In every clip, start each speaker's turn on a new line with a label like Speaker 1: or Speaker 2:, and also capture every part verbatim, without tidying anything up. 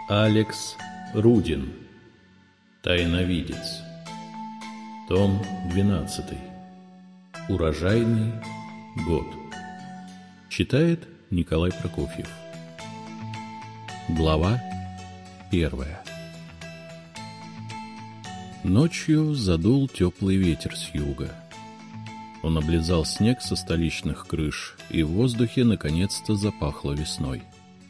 Speaker 1: Алекс Рудин. Тайновидец. Том двенадцатый. Урожайный год. Читает Николай Прокофьев. Глава первая. Ночью задул теплый ветер с юга. Он облизал снег со столичных крыш, и в воздухе наконец-то запахло весной.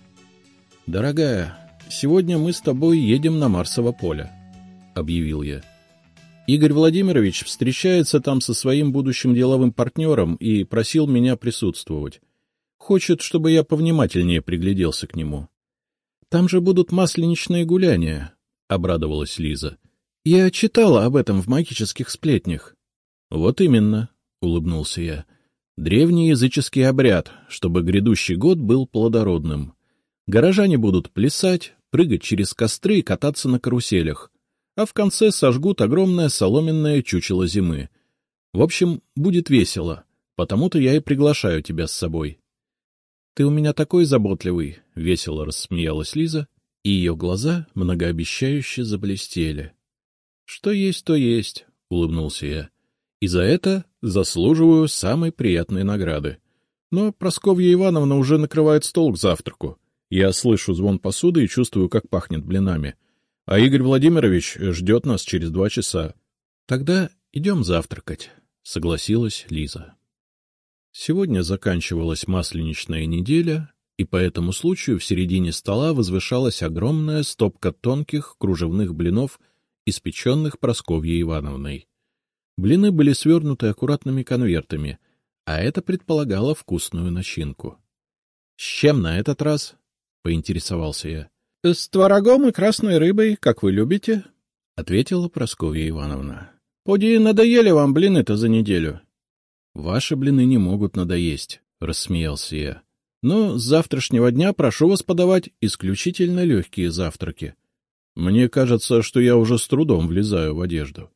Speaker 1: «Дорогая, сегодня мы с тобой едем на Марсово поле», — объявил я. «Игорь Владимирович встречается там со своим будущим деловым партнером и просил меня присутствовать. Хочет, чтобы я повнимательнее пригляделся к нему». «Там же будут масленичные гуляния», — обрадовалась Лиза. «Я читала об этом в магических сплетнях». «Вот именно», — улыбнулся я. «Древний языческий обряд, чтобы грядущий год был плодородным. Горожане будут плясать, прыгать через костры и кататься на каруселях, а в конце сожгут огромное соломенное чучело зимы. В общем, будет весело, потому-то я и приглашаю тебя с собой». «Ты у меня такой заботливый», — весело рассмеялась Лиза, и ее глаза многообещающе заблестели. «Что есть, то есть», — улыбнулся я. «И за это заслуживаю самой приятной награды. Но Прасковья Ивановна уже накрывает стол к завтраку. Я слышу звон посуды и чувствую, как пахнет блинами. А Игорь Владимирович ждет нас через два часа». «Тогда идем завтракать», — согласилась Лиза. Сегодня заканчивалась масленичная неделя, и по этому случаю в середине стола возвышалась огромная стопка тонких кружевных блинов, испеченных Прасковьей Ивановной. Блины были свернуты аккуратными конвертами, а это предполагало вкусную начинку. — С чем на этот раз? — поинтересовался я. — С творогом и красной рыбой, как вы любите, — ответила Прасковья Ивановна. — Поди, надоели вам блины-то за неделю? — Ваши блины не могут надоесть, — рассмеялся я. — Но с завтрашнего дня прошу вас подавать исключительно легкие завтраки. Мне кажется, что я уже с трудом влезаю в одежду.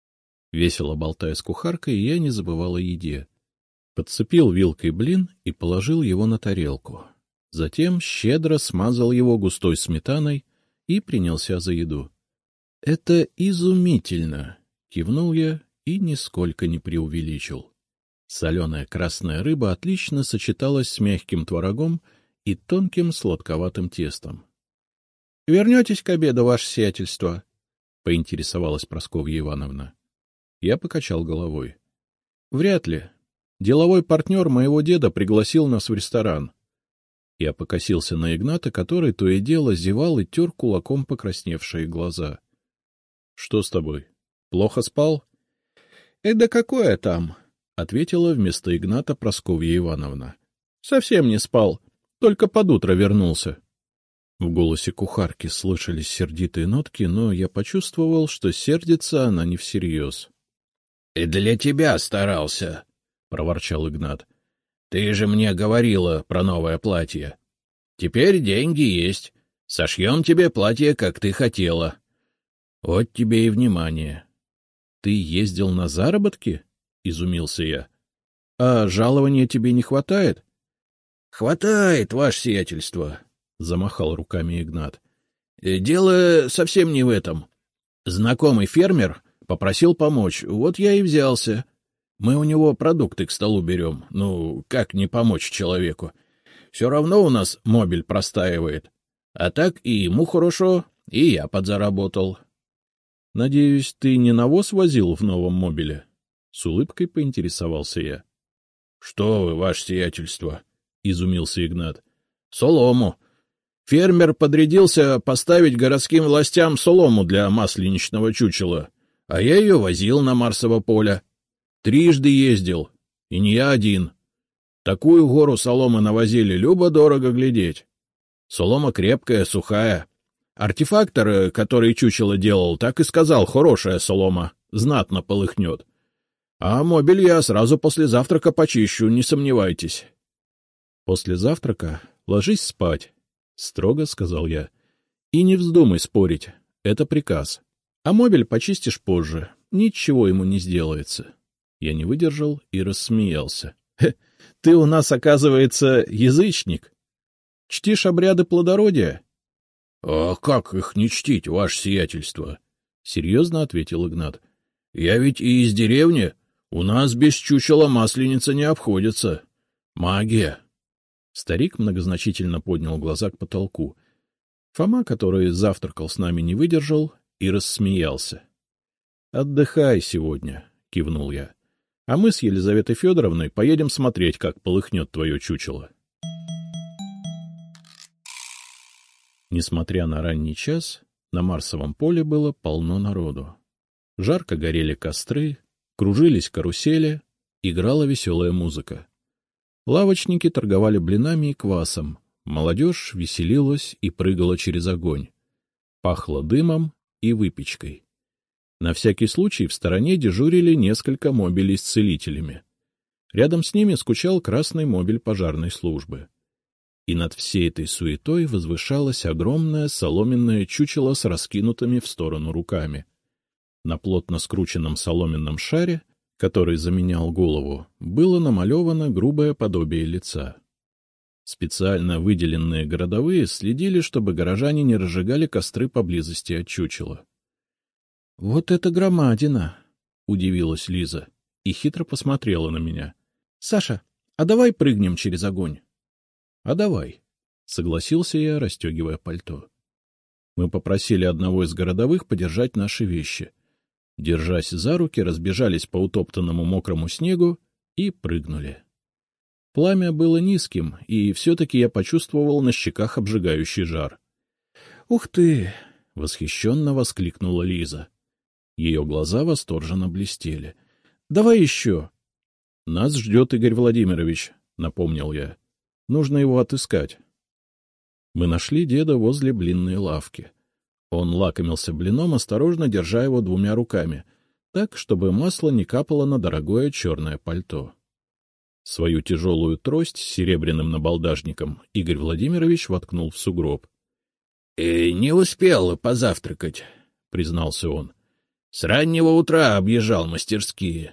Speaker 1: Весело болтая с кухаркой, я не забывал о еде. Подцепил вилкой блин и положил его на тарелку. Затем щедро смазал его густой сметаной и принялся за еду. — Это изумительно! — кивнул я и нисколько не преувеличил. Соленая красная рыба отлично сочеталась с мягким творогом и тонким сладковатым тестом. — Вернетесь к обеду, ваше сиятельство? — поинтересовалась Прасковья Ивановна. Я покачал головой. — Вряд ли. Деловой партнер моего деда пригласил нас в ресторан. Я покосился на Игната, который то и дело зевал и тер кулаком покрасневшие глаза. — Что с тобой? Плохо спал? — Э, да какое там? — ответила вместо Игната Прасковья Ивановна. — Совсем не спал, только под утро вернулся. В голосе кухарки слышались сердитые нотки, но я почувствовал, что сердится она не всерьез. — И для тебя старался, — проворчал Игнат. — Ты же мне говорила про новое платье. Теперь деньги есть. Сошьем тебе платье, как ты хотела. Вот тебе и внимание. — Ты ездил на заработки? — изумился я. — А жалования тебе не хватает? — Хватает, ваше сиятельство, — замахал руками Игнат. — Дело совсем не в этом. Знакомый фермер попросил помочь, вот я и взялся. Мы у него продукты к столу берем. Ну, как не помочь человеку? Все равно у нас мобиль простаивает. А так и ему хорошо, и я подзаработал. — Надеюсь, ты не навоз возил в новом мобиле? — с улыбкой поинтересовался я. — Что вы, ваше сиятельство? — изумился Игнат. — Солому. Фермер подрядился поставить городским властям солому для масленичного чучела, а я ее возил на Марсово поле. Трижды ездил, и не я один. Такую гору соломы навозили, любо-дорого глядеть. Солома крепкая, сухая. Артефактор, который чучело делал, так и сказал: хорошая солома, знатно полыхнет. А мобиль я сразу после завтрака почищу, не сомневайтесь. — После завтрака ложись спать, — строго сказал я. — И не вздумай спорить, это приказ. А мобиль почистишь позже, ничего ему не сделается. Я не выдержал и рассмеялся. — Ты у нас, оказывается, язычник. Чтишь обряды плодородия? — А как их не чтить, ваше сиятельство? — серьезно ответил Игнат. — Я ведь и из деревни. У нас без чучела масленица не обходится. Магия. Старик многозначительно поднял глаза к потолку. Фома, который завтракал с нами, не выдержал и рассмеялся. — Отдыхай сегодня, — кивнул я. — А мы с Елизаветой Федоровной поедем смотреть, как полыхнет твое чучело. Несмотря на ранний час, на Марсовом поле было полно народу. Жарко горели костры, кружились карусели, играла веселая музыка. Лавочники торговали блинами и квасом, молодежь веселилась и прыгала через огонь. Пахло дымом и выпечкой. На всякий случай в стороне дежурили несколько мобилей с целителями. Рядом с ними скучал красный мобиль пожарной службы. И над всей этой суетой возвышалось огромное соломенное чучело с раскинутыми в сторону руками. На плотно скрученном соломенном шаре, который заменял голову, было намалевано грубое подобие лица. Специально выделенные городовые следили, чтобы горожане не разжигали костры поблизости от чучела. — Вот это громадина! — удивилась Лиза и хитро посмотрела на меня. — Саша, а давай прыгнем через огонь? — А давай, — согласился я, расстегивая пальто. Мы попросили одного из городовых подержать наши вещи. Держась за руки, разбежались по утоптанному мокрому снегу и прыгнули. Пламя было низким, и все-таки я почувствовал на щеках обжигающий жар. — Ух ты! — восхищенно воскликнула Лиза. Ее глаза восторженно блестели. — Давай еще! — Нас ждет Игорь Владимирович, — напомнил я. — Нужно его отыскать. Мы нашли деда возле блинной лавки. Он лакомился блином, осторожно держа его двумя руками, так, чтобы масло не капало на дорогое черное пальто. Свою тяжелую трость с серебряным набалдажником Игорь Владимирович воткнул в сугроб. «Э, — Не успел позавтракать, — признался он. — С раннего утра объезжал мастерские.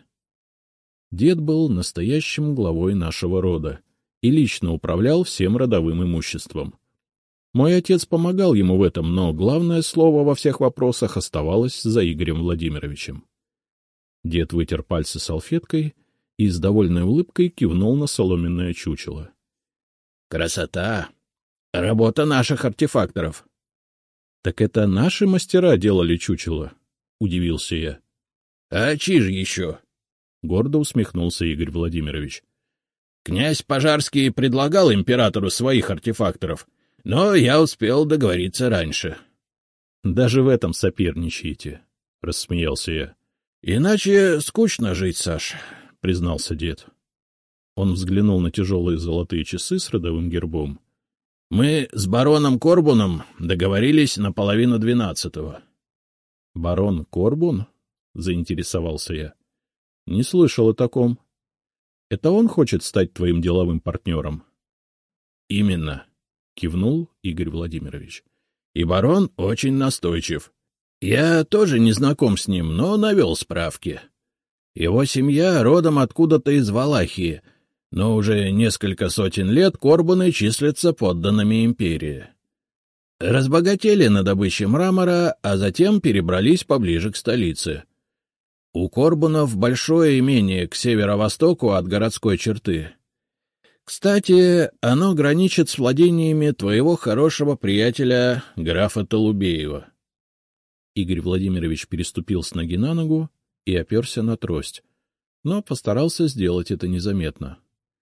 Speaker 1: Дед был настоящим главой нашего рода и лично управлял всем родовым имуществом. Мой отец помогал ему в этом, но главное слово во всех вопросах оставалось за Игорем Владимировичем. Дед вытер пальцы салфеткой и с довольной улыбкой кивнул на соломенное чучело. — Красота! Работа наших артефакторов! — Так это наши мастера делали чучело? — удивился я. — А чьи же еще? — гордо усмехнулся Игорь Владимирович. — Князь Пожарский предлагал императору своих артефакторов, но я успел договориться раньше. — Даже в этом соперничаете, — рассмеялся я. — Иначе скучно жить, Саш, — признался дед. Он взглянул на тяжелые золотые часы с родовым гербом. — Мы с бароном Корбуном договорились на половину двенадцатого. — Барон Корбун? — заинтересовался я. — Не слышал о таком. Это он хочет стать твоим деловым партнером? — Именно. — кивнул Игорь Владимирович. — И барон очень настойчив. Я тоже не знаком с ним, но навел справки. Его семья родом откуда-то из Валахии, но уже несколько сотен лет Корбуны числятся подданными империи. Разбогатели на добыче мрамора, а затем перебрались поближе к столице. У Корбунов большое имение к северо-востоку от городской черты. Кстати, оно граничит с владениями твоего хорошего приятеля, графа Толубеева. Игорь Владимирович переступил с ноги на ногу и оперся на трость, но постарался сделать это незаметно.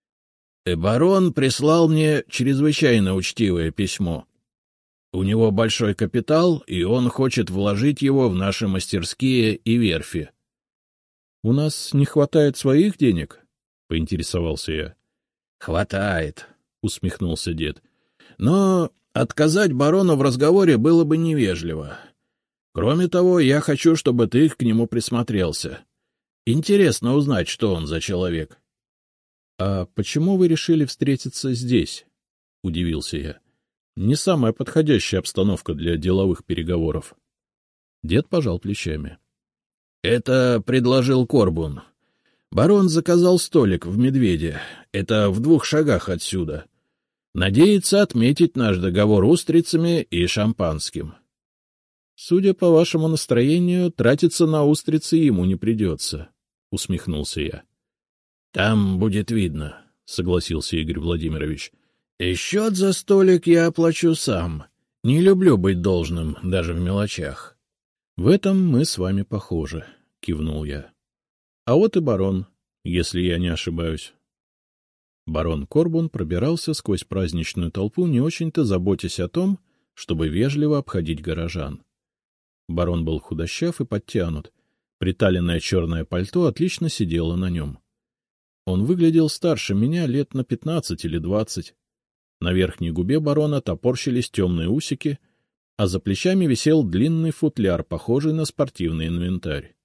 Speaker 1: Барон прислал мне чрезвычайно учтивое письмо. У него большой капитал, и он хочет вложить его в наши мастерские и верфи. — У нас не хватает своих денег? — поинтересовался я. — Хватает, — усмехнулся дед. — Но отказать барону в разговоре было бы невежливо. Кроме того, я хочу, чтобы ты к нему присмотрелся. Интересно узнать, что он за человек. — А почему вы решили встретиться здесь? — удивился я. — Не самая подходящая обстановка для деловых переговоров. Дед пожал плечами. — Это предложил Корбун. Барон заказал столик в «Медведе». Это в двух шагах отсюда. Надеется отметить наш договор устрицами и шампанским. — Судя по вашему настроению, тратиться на устрицы ему не придется, — усмехнулся я. — Там будет видно, — согласился Игорь Владимирович. — И счет за столик я оплачу сам. Не люблю быть должным даже в мелочах. — В этом мы с вами похожи, — кивнул я. — А вот и барон, если я не ошибаюсь. Барон Корбун пробирался сквозь праздничную толпу, не очень-то заботясь о том, чтобы вежливо обходить горожан. Барон был худощав и подтянут. Приталенное черное пальто отлично сидело на нем. Он выглядел старше меня лет на пятнадцать или двадцать. На верхней губе барона топорщились темные усики, а за плечами висел длинный футляр, похожий на спортивный инвентарь.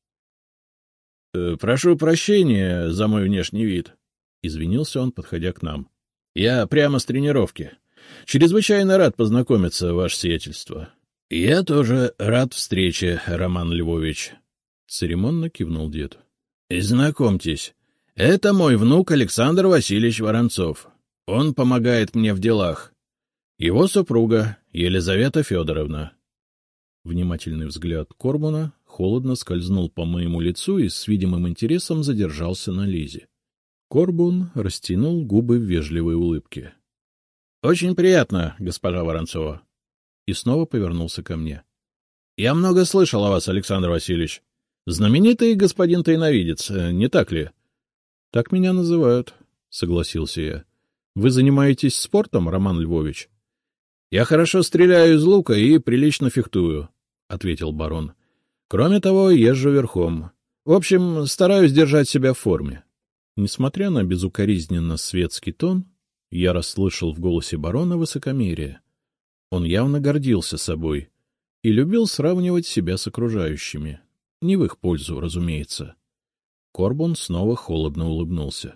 Speaker 1: «Э, — Прошу прощения за мой внешний вид, — извинился он, подходя к нам. — Я прямо с тренировки. Чрезвычайно рад познакомиться, ваше сиятельство. — Я тоже рад встрече, Роман Львович, — церемонно кивнул дед. — Знакомьтесь, это мой внук Александр Васильевич Воронцов. Он помогает мне в делах. Его супруга Елизавета Федоровна. Внимательный взгляд Корбуна холодно скользнул по моему лицу и с видимым интересом задержался на Лизе. Корбун растянул губы в вежливой улыбке. — Очень приятно, госпожа Воронцова. И снова повернулся ко мне. — Я много слышал о вас, Александр Васильевич. Знаменитый господин тайновидец, не так ли? — Так меня называют, — согласился я. — Вы занимаетесь спортом, Роман Львович? — Я хорошо стреляю из лука и прилично фехтую, — ответил барон. — Кроме того, езжу верхом. В общем, стараюсь держать себя в форме. Несмотря на безукоризненно светский тон, я расслышал в голосе барона высокомерие. Он явно гордился собой и любил сравнивать себя с окружающими. Не в их пользу, разумеется. Корбун снова холодно улыбнулся.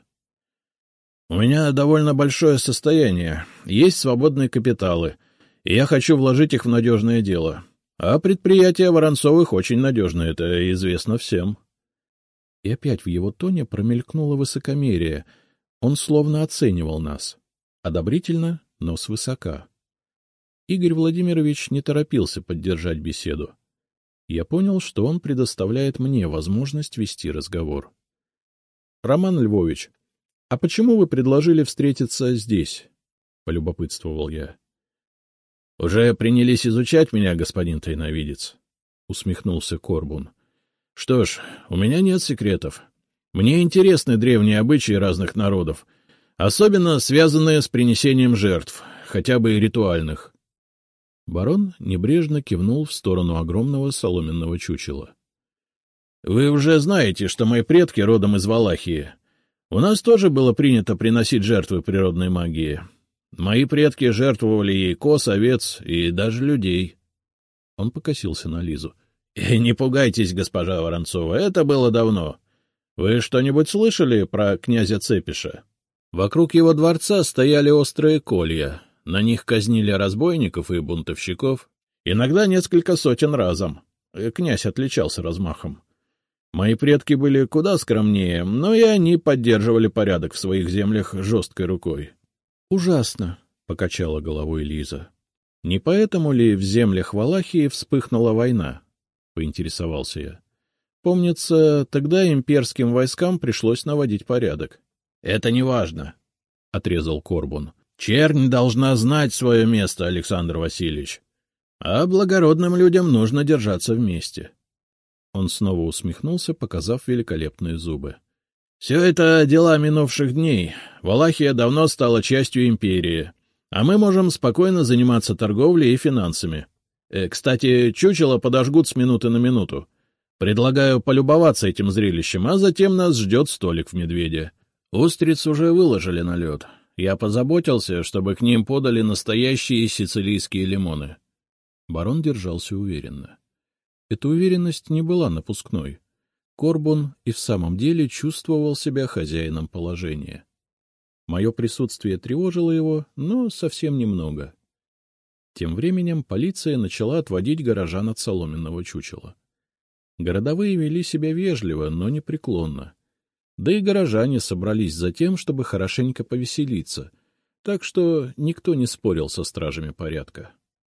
Speaker 1: — У меня довольно большое состояние, есть свободные капиталы, и я хочу вложить их в надежное дело. А предприятие Воронцовых очень надежное, это известно всем. И опять в его тоне промелькнуло высокомерие. Он словно оценивал нас. Одобрительно, но свысока. Игорь Владимирович не торопился поддержать беседу. Я понял, что он предоставляет мне возможность вести разговор. — Роман Львович, а почему вы предложили встретиться здесь? — полюбопытствовал я. — Уже принялись изучать меня, господин тайновидец, — усмехнулся Корбун. — Что ж, у меня нет секретов. Мне интересны древние обычаи разных народов, особенно связанные с принесением жертв, хотя бы и ритуальных. Барон небрежно кивнул в сторону огромного соломенного чучела. — Вы уже знаете, что мои предки родом из Валахии. У нас тоже было принято приносить жертвы природной магии. Мои предки жертвовали ей коз, овец и даже людей. Он покосился на Лизу. — Не пугайтесь, госпожа Воронцова, это было давно. Вы что-нибудь слышали про князя Цепиша? Вокруг его дворца стояли острые колья. На них казнили разбойников и бунтовщиков. Иногда несколько сотен разом. Князь отличался размахом. Мои предки были куда скромнее, но и они поддерживали порядок в своих землях жесткой рукой. — Ужасно, — покачала головой Лиза. — Не поэтому ли в землях Валахии вспыхнула война? — поинтересовался я. Помнится, тогда имперским войскам пришлось наводить порядок. — Это не важно, — отрезал Корбун. — Чернь должна знать свое место, Александр Васильевич. А благородным людям нужно держаться вместе. Он снова усмехнулся, показав великолепные зубы. — Все это дела минувших дней. Валахия давно стала частью империи, а мы можем спокойно заниматься торговлей и финансами. Э, кстати, чучело подожгут с минуты на минуту. Предлагаю полюбоваться этим зрелищем, а затем нас ждет столик в Медведе. Устриц уже выложили на лед. Я позаботился, чтобы к ним подали настоящие сицилийские лимоны. Барон держался уверенно. Эта уверенность не была напускной. Корбун и в самом деле чувствовал себя хозяином положения. Мое присутствие тревожило его, но совсем немного. Тем временем полиция начала отводить горожан от соломенного чучела. Городовые вели себя вежливо, но непреклонно. Да и горожане собрались за тем, чтобы хорошенько повеселиться, так что никто не спорил со стражами порядка.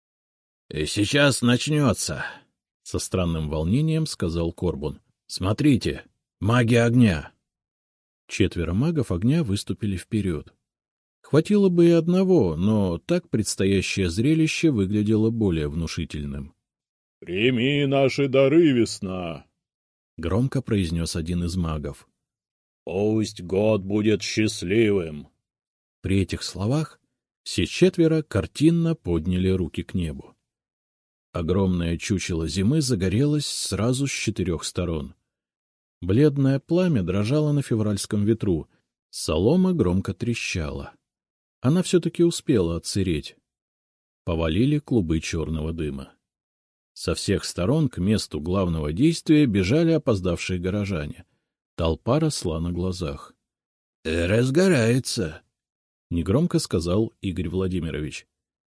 Speaker 1: — И сейчас начнется, — со странным волнением сказал Корбун. — Смотрите, маги огня! Четверо магов огня выступили вперед. Хватило бы и одного, но так предстоящее зрелище выглядело более внушительным. — Прими наши дары, весна! — громко произнес один из магов. — Пусть год будет счастливым! При этих словах все четверо картинно подняли руки к небу. Огромное чучело зимы загорелось сразу с четырех сторон. Бледное пламя дрожало на февральском ветру, солома громко трещала. Она все-таки успела отсыреть. Повалили клубы черного дыма. Со всех сторон к месту главного действия бежали опоздавшие горожане. Толпа росла на глазах. — Разгорается, — негромко сказал Игорь Владимирович.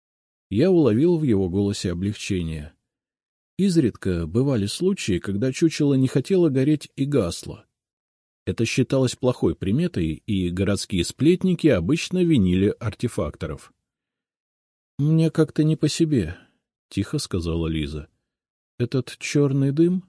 Speaker 1: Я уловил в его голосе облегчение. Изредка бывали случаи, когда чучело не хотело гореть и гасло. Это считалось плохой приметой, и городские сплетники обычно винили артефакторов. — Мне как-то не по себе, — тихо сказала Лиза. — Этот черный дым?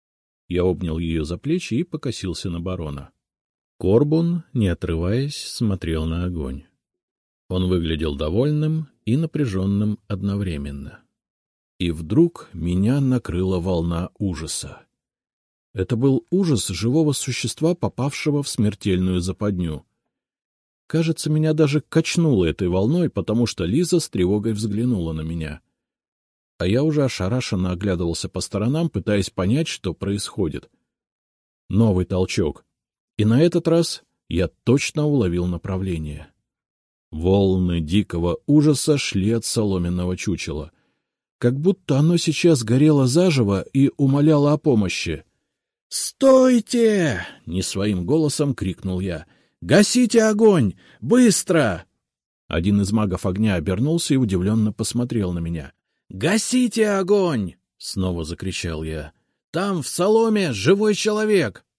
Speaker 1: Я обнял ее за плечи и покосился на барона. Корбун, не отрываясь, смотрел на огонь. Он выглядел довольным и напряженным одновременно. И вдруг меня накрыла волна ужаса. Это был ужас живого существа, попавшего в смертельную западню. Кажется, меня даже качнуло этой волной, потому что Лиза с тревогой взглянула на меня. А я уже ошарашенно оглядывался по сторонам, пытаясь понять, что происходит. Новый толчок. И на этот раз я точно уловил направление. Волны дикого ужаса шли от соломенного чучела. Как будто оно сейчас горело заживо и умоляло о помощи. «Стойте!» — не своим голосом крикнул я. «Гасите огонь! Быстро!» Один из магов огня обернулся и удивленно посмотрел на меня. «Гасите огонь!» — снова закричал я. «Там в соломе живой человек!»